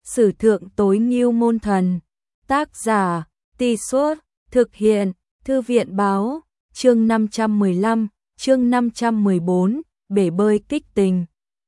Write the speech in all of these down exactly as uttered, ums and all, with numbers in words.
Sử thượng tối ngưu môn thần. Tác giả, Tì Suốt, thực hiện, Thư viện báo, chương năm trăm mười lăm, chương năm trăm mười bốn, bể bơi kích tình.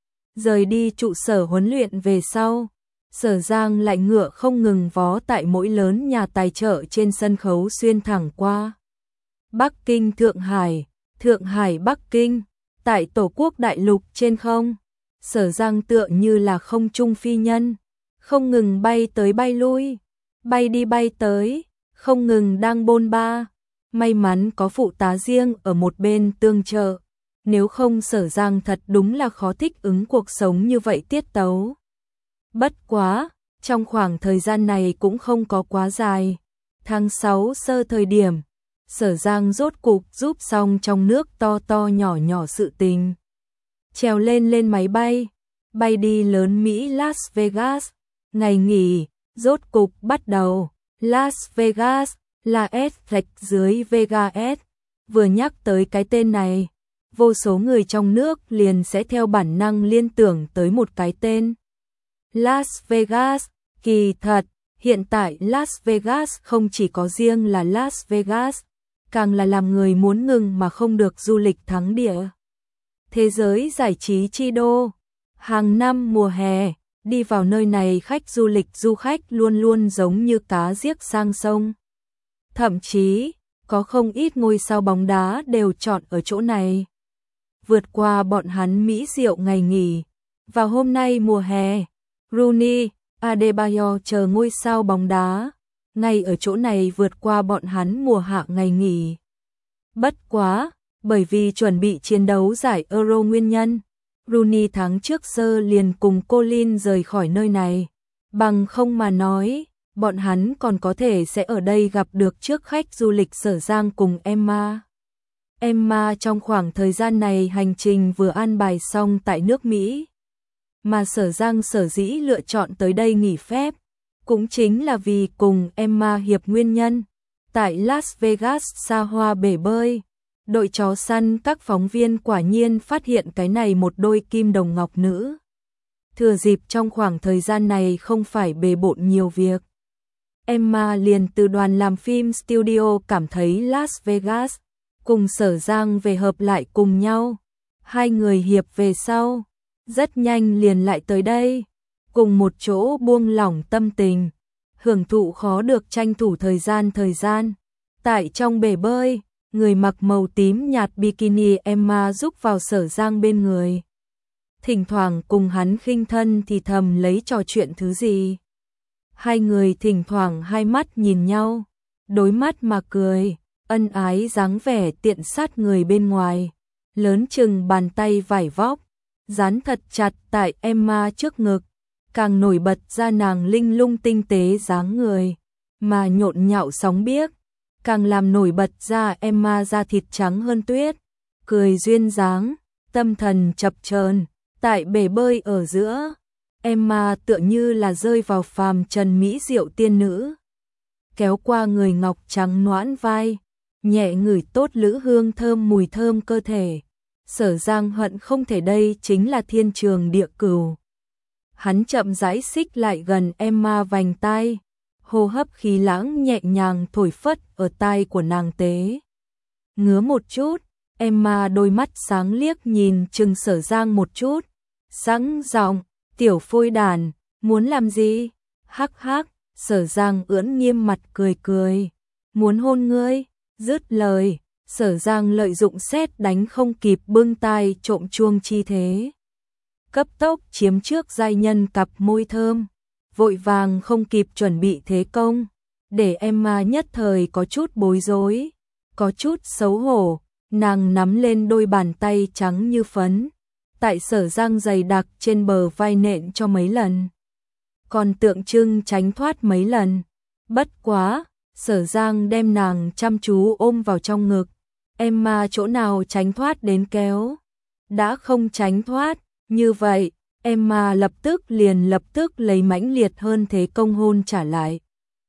Rời đi trụ sở huấn luyện về sau, Sở Giang lại ngựa không ngừng vó tại mỗi lớn nhà tài trợ trên sân khấu xuyên thẳng qua. Bắc Kinh Thượng Hải, Thượng Hải Bắc Kinh, tại Tổ quốc đại lục trên không, Sở Giang tựa như là không trung phi nhân, không ngừng bay tới bay lui, bay đi bay tới, không ngừng đang bôn ba. May mắn có phụ tá riêng ở một bên tương trợ, nếu không Sở Giang thật đúng là khó thích ứng cuộc sống như vậy tiết tấu. Bất quá, trong khoảng thời gian này cũng không có quá dài. Tháng sáu sơ thời điểm, Sở Giang rốt cục giúp xong trong nước to to nhỏ nhỏ sự tình. Trèo lên lên máy bay, bay đi lớn Mỹ Las Vegas, ngày nghỉ, rốt cục bắt đầu. Las Vegas là S rạch dưới Vegas, vừa nhắc tới cái tên này, vô số người trong nước liền sẽ theo bản năng liên tưởng tới một cái tên. Las Vegas, kỳ thật, hiện tại Las Vegas không chỉ có riêng là Las Vegas, càng là làm người muốn ngừng mà không được du lịch thắng địa. Thế giới giải trí chi đô, hàng năm mùa hè, đi vào nơi này khách du lịch du khách luôn luôn giống như cá giếc sang sông. Thậm chí, có không ít ngôi sao bóng đá đều chọn ở chỗ này. Vượt qua bọn hắn mỹ diệu ngày nghỉ, vào hôm nay mùa hè, Rooney, Adebayor chờ ngôi sao bóng đá, ngay ở chỗ này vượt qua bọn hắn mùa hạ ngày nghỉ. Bất quá, bởi vì chuẩn bị chiến đấu giải Euro nguyên nhân, Rooney tháng trước sơ liền cùng Colin rời khỏi nơi này, bằng không mà nói, bọn hắn còn có thể sẽ ở đây gặp được trước khách du lịch Sở Giang cùng Emma. Emma trong khoảng thời gian này hành trình vừa an bài xong tại nước Mỹ, mà Sở Giang sở dĩ lựa chọn tới đây nghỉ phép, cũng chính là vì cùng Emma hiệp nguyên nhân. Tại Las Vegas xa hoa bể bơi, đội chó săn các phóng viên quả nhiên phát hiện cái này một đôi kim đồng ngọc nữ. Thừa dịp trong khoảng thời gian này không phải bề bộn nhiều việc, Emma liền từ đoàn làm phim studio cảm thấy Las Vegas cùng Sở Giang về hợp lại cùng nhau. Hai người hiệp về sau, rất nhanh liền lại tới đây, cùng một chỗ buông lỏng tâm tình, hưởng thụ khó được tranh thủ thời gian thời gian. Tại trong bể bơi, người mặc màu tím nhạt bikini Emma giúp vào Sở Giang bên người. Thỉnh thoảng cùng hắn khinh thân thì thầm lấy trò chuyện thứ gì. Hai người thỉnh thoảng hai mắt nhìn nhau, đối mắt mà cười, ân ái dáng vẻ tiện sát người bên ngoài, lớn chừng bàn tay vải vóc, dán thật chặt tại Emma trước ngực, càng nổi bật ra nàng linh lung tinh tế dáng người, mà nhộn nhạo sóng biếc, càng làm nổi bật ra Emma da thịt trắng hơn tuyết, cười duyên dáng, tâm thần chập chờn. Tại bể bơi ở giữa, Emma tựa như là rơi vào phàm trần mỹ diệu tiên nữ, kéo qua người ngọc trắng noãn vai, nhẹ ngửi tốt lữ hương thơm mùi thơm cơ thể. Sở Giang hận không thể đây chính là thiên trường địa cửu. Hắn chậm rãi xích lại gần Emma vành tai, hô hấp khí lãng nhẹ nhàng thổi phất ở tai của nàng tế. Ngứa một chút, Emma đôi mắt sáng liếc nhìn chừng Sở Giang một chút, sẵn giọng, tiểu phôi đàn, muốn làm gì? Hắc hắc, Sở Giang ưỡn nghiêm mặt cười cười, muốn hôn ngươi. Dứt lời, Sở Giang lợi dụng sét đánh không kịp bưng tai trộm chuông chi thế, cấp tốc chiếm trước giai nhân cặp môi thơm, vội vàng không kịp chuẩn bị thế công, để Emma nhất thời có chút bối rối, có chút xấu hổ. Nàng nắm lên đôi bàn tay trắng như phấn, tại Sở Giang dày đặc trên bờ vai nện cho mấy lần, còn tượng trưng tránh thoát mấy lần. Bất quá, Sở Giang đem nàng chăm chú ôm vào trong ngực, Emma chỗ nào tránh thoát đến kéo, đã không tránh thoát, như vậy, Emma lập tức liền lập tức lấy mãnh liệt hơn thế công hôn trả lại.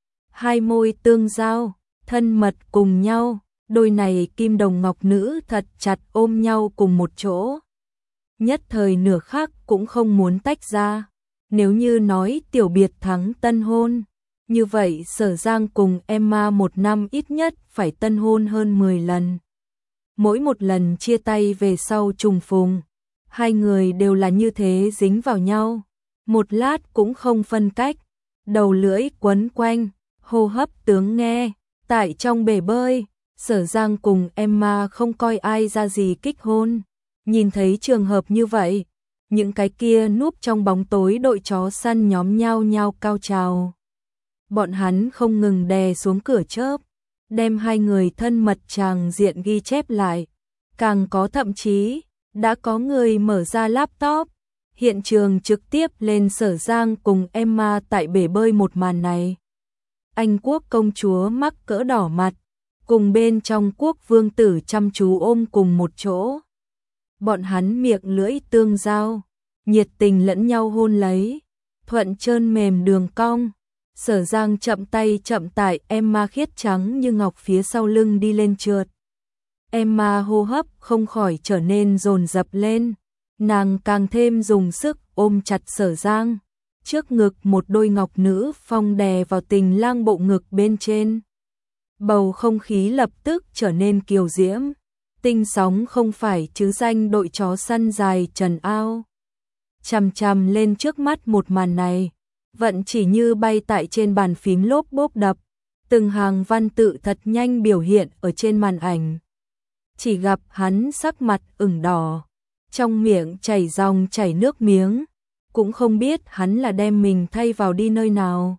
Hai môi tương giao, thân mật cùng nhau, đôi này kim đồng ngọc nữ thật chặt ôm nhau cùng một chỗ. Nhất thời nửa khắc cũng không muốn tách ra. Nếu như nói tiểu biệt thắng tân hôn, như vậy Sở Giang cùng Emma một năm ít nhất phải tân hôn hơn mười lần. Mỗi một lần chia tay về sau trùng phùng, hai người đều là như thế dính vào nhau, một lát cũng không phân cách, đầu lưỡi quấn quanh, hô hấp tướng nghe. Tại trong bể bơi, Sở Giang cùng Emma không coi ai ra gì kích hôn. Nhìn thấy trường hợp như vậy, những cái kia núp trong bóng tối đội chó săn nhóm nhau nhau cao trào. Bọn hắn không ngừng đè xuống cửa chớp, đem hai người thân mật tràng diện ghi chép lại. Càng có thậm chí, đã có người mở ra laptop, hiện trường trực tiếp lên Sở Giang cùng Emma tại bể bơi một màn này. Anh quốc công chúa mắc cỡ đỏ mặt, cùng bên trong quốc vương tử chăm chú ôm cùng một chỗ. Bọn hắn miệng lưỡi tương giao, nhiệt tình lẫn nhau hôn lấy, thuận trơn mềm đường cong. Sở Giang chậm tay chậm tải Emma khiết trắng như ngọc phía sau lưng đi lên trượt. Emma hô hấp không khỏi trở nên dồn dập lên, nàng càng thêm dùng sức ôm chặt Sở Giang. Trước ngực một đôi ngọc nữ phong đè vào tình lang bộ ngực bên trên. Bầu không khí lập tức trở nên kiều diễm, tinh sóng không phải chứ danh đội chó săn dài trần ao. Chằm chằm lên trước mắt một màn này, vận chỉ như bay tại trên bàn phím lốp bốp đập, từng hàng văn tự thật nhanh biểu hiện ở trên màn ảnh. Chỉ gặp hắn sắc mặt ửng đỏ, trong miệng chảy dòng chảy nước miếng, cũng không biết hắn là đem mình thay vào đi nơi nào.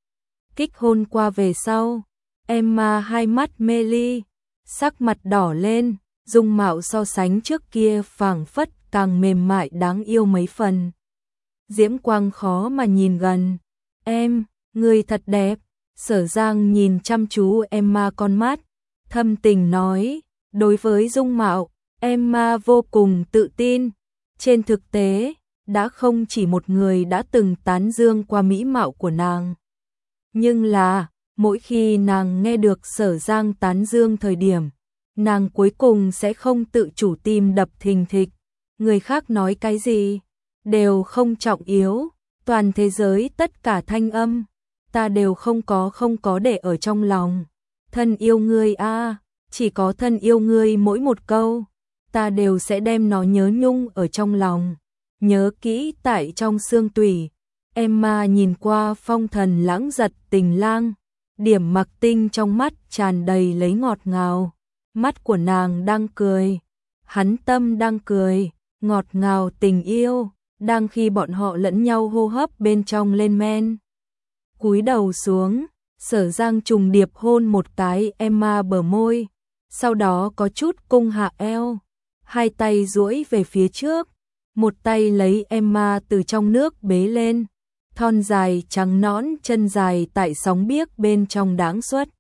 Kích hôn qua về sau, Emma hai mắt mê ly, sắc mặt đỏ lên, dung mạo so sánh trước kia phảng phất càng mềm mại đáng yêu mấy phần. Diễm quang khó mà nhìn gần. Em, người thật đẹp. Sở Giang nhìn chăm chú Emma con mắt, thâm tình nói, đối với dung mạo, Emma vô cùng tự tin. Trên thực tế, đã không chỉ một người đã từng tán dương qua mỹ mạo của nàng. Nhưng là, mỗi khi nàng nghe được Sở Giang tán dương thời điểm, nàng cuối cùng sẽ không tự chủ tim đập thình thịch. Người khác nói cái gì, đều không trọng yếu, toàn thế giới tất cả thanh âm, ta đều không có không có để ở trong lòng. Thân yêu ngươi a, chỉ có thân yêu ngươi mỗi một câu, ta đều sẽ đem nó nhớ nhung ở trong lòng, nhớ kỹ tại trong xương tủy. Emma nhìn qua phong thần lãng giật tình lang, điểm mặc tinh trong mắt tràn đầy lấy ngọt ngào, mắt của nàng đang cười, hắn tâm đang cười, ngọt ngào tình yêu, đang khi bọn họ lẫn nhau hô hấp bên trong lên men. Cúi đầu xuống, Sở Giang trùng điệp hôn một cái Emma bờ môi, sau đó có chút cung hạ eo, hai tay duỗi về phía trước, một tay lấy Emma từ trong nước bế lên, thon dài trắng nõn chân dài tại sóng biếc bên trong đáng xuất,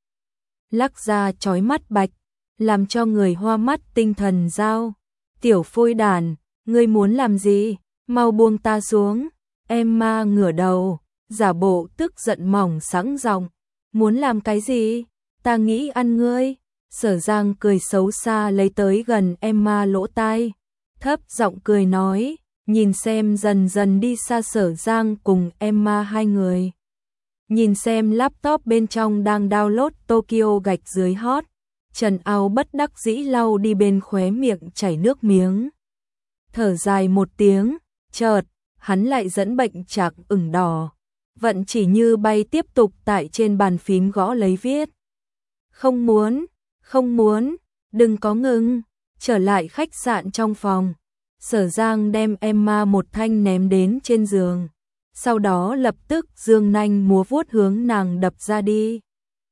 lắc ra chói mắt bạch, làm cho người hoa mắt tinh thần giao. Tiểu phôi đàn, ngươi muốn làm gì? Mau buông ta xuống. Emma ngửa đầu, giả bộ tức giận mỏng sẵn giọng, muốn làm cái gì? Ta nghĩ ăn ngươi. Sở Giang cười xấu xa lấy tới gần Emma lỗ tai, thấp giọng cười nói, nhìn xem dần dần đi xa Sở Giang cùng Emma hai người. Nhìn xem laptop bên trong đang download Tokyo gạch dưới hot, Trần Ao bất đắc dĩ lau đi bên khóe miệng chảy nước miếng. Thở dài một tiếng, chợt, hắn lại dẫn bệnh chạc ửng đỏ, vận chỉ như bay tiếp tục tại trên bàn phím gõ lấy viết. Không muốn, không muốn, đừng có ngừng. Trở lại khách sạn trong phòng, Sở Giang đem Emma một thanh ném đến trên giường, sau đó lập tức dương nanh múa vuốt hướng nàng đập ra đi.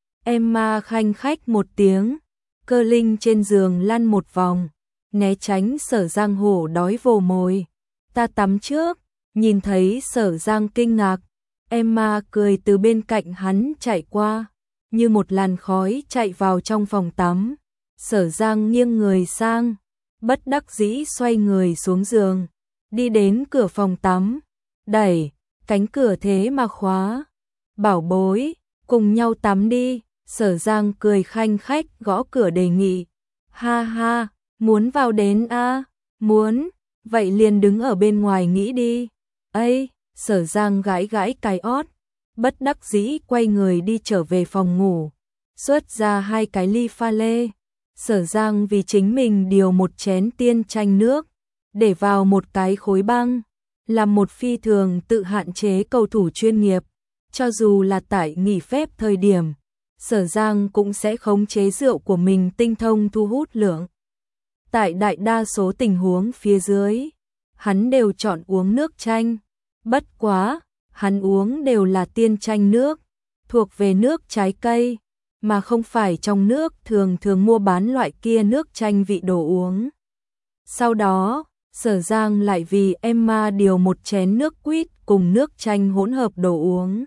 Emma khanh khách một tiếng, cơ linh trên giường lăn một vòng, né tránh Sở Giang hổ đói vồ mồi. Ta tắm trước. Nhìn thấy Sở Giang kinh ngạc, Emma cười từ bên cạnh hắn chạy qua, như một làn khói chạy vào trong phòng tắm. Sở Giang nghiêng người sang, bất đắc dĩ xoay người xuống giường, đi đến cửa phòng tắm, đẩy, cánh cửa thế mà khóa. Bảo bối, cùng nhau tắm đi. Sở Giang cười khanh khách gõ cửa đề nghị. Ha ha, muốn vào đến a? À? Muốn, vậy liền đứng ở bên ngoài nghĩ đi. Ây, Sở Giang gãi gãi cái ót, bất đắc dĩ quay người đi trở về phòng ngủ, xuất ra hai cái ly pha lê. Sở Giang vì chính mình điều một chén tiên chanh nước, để vào một cái khối băng, làm một phi thường tự hạn chế cầu thủ chuyên nghiệp. Cho dù là tại nghỉ phép thời điểm, Sở Giang cũng sẽ khống chế rượu của mình tinh thông thu hút lượng. Tại đại đa số tình huống phía dưới, hắn đều chọn uống nước chanh. Bất quá, hắn uống đều là tiên chanh nước, thuộc về nước trái cây, mà không phải trong nước thường thường mua bán loại kia nước chanh vị đồ uống. Sau đó, Sở Giang lại vì Emma điều một chén nước quýt cùng nước chanh hỗn hợp đồ uống.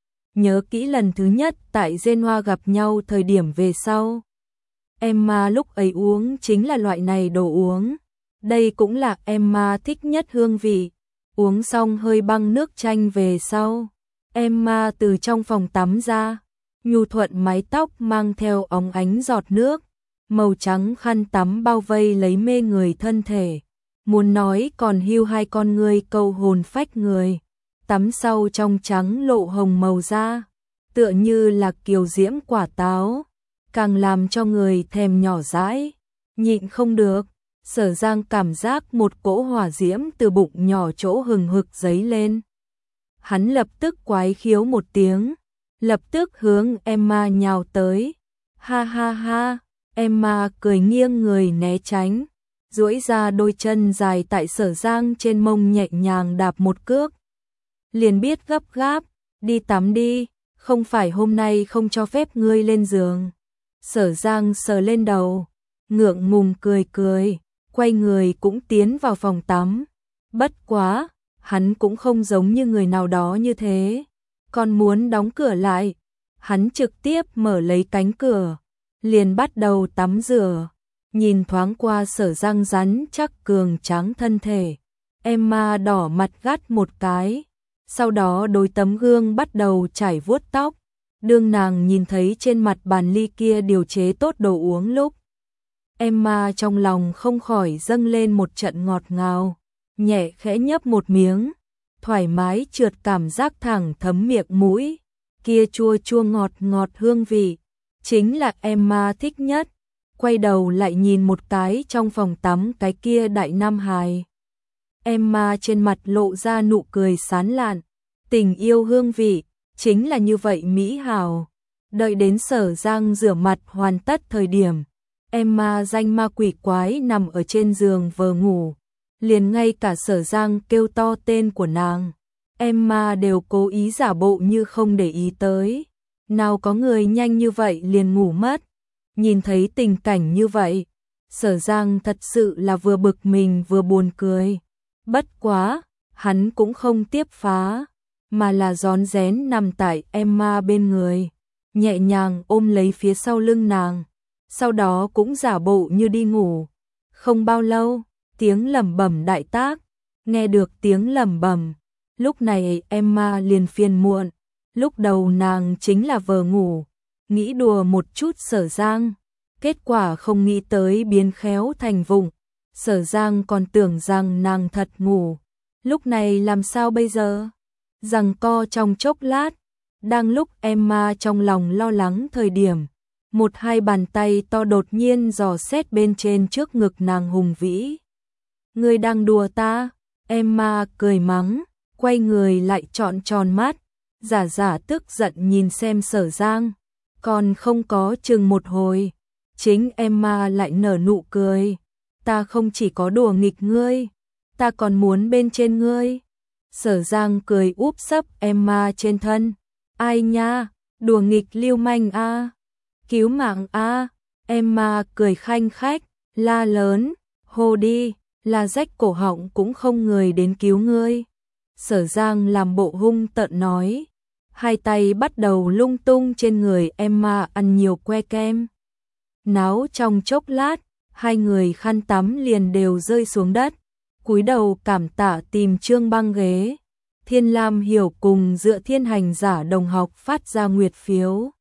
Nhớ kỹ lần thứ nhất tại Genoa gặp nhau thời điểm về sau. Emma lúc ấy uống chính là loại này đồ uống. Đây cũng là Emma thích nhất hương vị. Uống xong hơi băng nước chanh về sau, Emma từ trong phòng tắm ra, nhu thuận mái tóc mang theo óng ánh giọt nước, màu trắng khăn tắm bao vây lấy mê người thân thể. Muốn nói còn hưu hai con người câu hồn phách người. Tắm sau trong trắng lộ hồng màu da, tựa như là kiều diễm quả táo, càng làm cho người thèm nhỏ dãi, nhịn không được. Sở Giang cảm giác một cỗ hỏa diễm từ bụng nhỏ chỗ hừng hực dấy lên. Hắn lập tức quái khiếu một tiếng, lập tức hướng Emma nhào tới. Ha ha ha, Emma cười nghiêng người né tránh, duỗi ra đôi chân dài tại Sở Giang trên mông nhẹ nhàng đạp một cước. Liền biết gấp gáp, đi tắm đi, không phải hôm nay không cho phép ngươi lên giường. Sở Giang sờ lên đầu, ngượng ngùng cười cười, quay người cũng tiến vào phòng tắm. Bất quá, hắn cũng không giống như người nào đó như thế, còn muốn đóng cửa lại. Hắn trực tiếp mở lấy cánh cửa, liền bắt đầu tắm rửa. Nhìn thoáng qua Sở Giang rắn chắc cường tráng thân thể, Emma đỏ mặt gắt một cái, sau đó đối tấm gương bắt đầu chải vuốt tóc. Đương nàng nhìn thấy trên mặt bàn ly kia điều chế tốt đồ uống lúc, Emma trong lòng không khỏi dâng lên một trận ngọt ngào, nhẹ khẽ nhấp một miếng, thoải mái trượt cảm giác thẳng thấm miệng mũi, kia chua chua ngọt ngọt hương vị, chính là Emma thích nhất. Quay đầu lại nhìn một cái trong phòng tắm cái kia đại nam hài. Emma trên mặt lộ ra nụ cười sán lạn, tình yêu hương vị, chính là như vậy mỹ hào. Đợi đến Sở Giang rửa mặt hoàn tất thời điểm, Emma danh ma quỷ quái nằm ở trên giường vờ ngủ, liền ngay cả Sở Giang kêu to tên của nàng, Emma đều cố ý giả bộ như không để ý tới. Nào có người nhanh như vậy liền ngủ mất. Nhìn thấy tình cảnh như vậy, Sở Giang thật sự là vừa bực mình vừa buồn cười. Bất quá, hắn cũng không tiếp phá, mà là rón rén nằm tại Emma bên người, nhẹ nhàng ôm lấy phía sau lưng nàng, sau đó cũng giả bộ như đi ngủ. Không bao lâu, tiếng lẩm bẩm đại tác, nghe được tiếng lẩm bẩm, lúc này Emma liền phiền muộn. Lúc đầu nàng chính là vờ ngủ, nghĩ đùa một chút Sở Giang, kết quả không nghĩ tới biến khéo thành vụng. Sở Giang còn tưởng rằng nàng thật ngủ, lúc này làm sao bây giờ? Giằng co trong chốc lát, đang lúc Emma trong lòng lo lắng thời điểm, một hai bàn tay to đột nhiên dò xét bên trên trước ngực nàng hùng vĩ. Ngươi đang đùa ta? Emma cười mắng, quay người lại trọn tròn mắt, giả giả tức giận nhìn xem Sở Giang, còn không có chừng một hồi, chính Emma lại nở nụ cười. Ta không chỉ có đùa nghịch ngươi, ta còn muốn bên trên ngươi. Sở Giang cười úp sấp Emma trên thân. Ai nha, đùa nghịch lưu manh a, cứu mạng a. Emma cười khanh khách, la lớn, hô đi, là rách cổ họng cũng không người đến cứu ngươi. Sở Giang làm bộ hung tợn nói, hai tay bắt đầu lung tung trên người Emma ăn nhiều que kem. Náo trong chốc lát, hai người khăn tắm liền đều rơi xuống đất, cúi đầu cảm tạ tìm trương băng ghế. Thiên Lam Hiểu cùng Dựa Thiên Hành Giả đồng học phát ra nguyệt phiếu.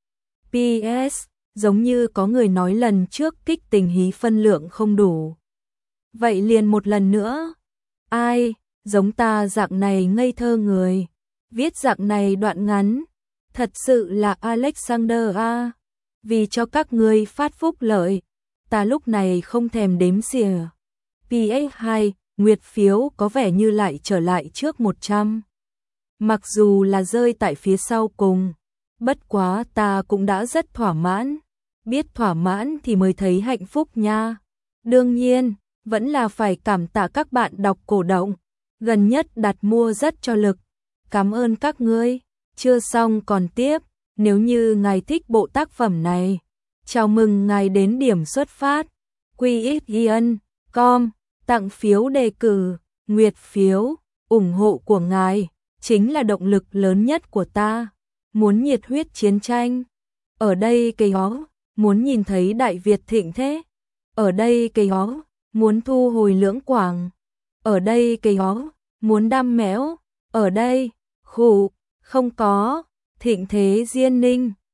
pê ét, giống như có người nói lần trước kích tình hí phân lượng không đủ. Vậy liền một lần nữa. Ai, giống ta dạng này ngây thơ người, viết dạng này đoạn ngắn, thật sự là Alexander a, vì cho các ngươi phát phúc lợi, ta lúc này không thèm đếm xỉa. pê ét hai, nguyệt phiếu có vẻ như lại trở lại trước một trăm. Mặc dù là rơi tại phía sau cùng, bất quá ta cũng đã rất thỏa mãn, biết thỏa mãn thì mới thấy hạnh phúc nha. Đương nhiên, vẫn là phải cảm tạ các bạn đọc cổ động, gần nhất đặt mua rất cho lực. Cảm ơn các ngươi. Chưa xong còn tiếp, nếu như ngài thích bộ tác phẩm này, chào mừng ngài đến điểm xuất phát quy ích yên chấm com, tặng phiếu đề cử, nguyệt phiếu, ủng hộ của ngài chính là động lực lớn nhất của ta. Muốn nhiệt huyết chiến tranh, ở đây cây ó, muốn nhìn thấy Đại Việt thịnh thế, ở đây cây ó, muốn thu hồi Lưỡng Quảng, ở đây cây ó, muốn đam mẽo, ở đây, khủ, không có, thịnh thế Diên Ninh.